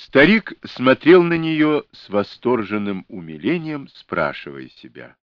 Старик смотрел на нее с восторженным умилением, спрашивая себя: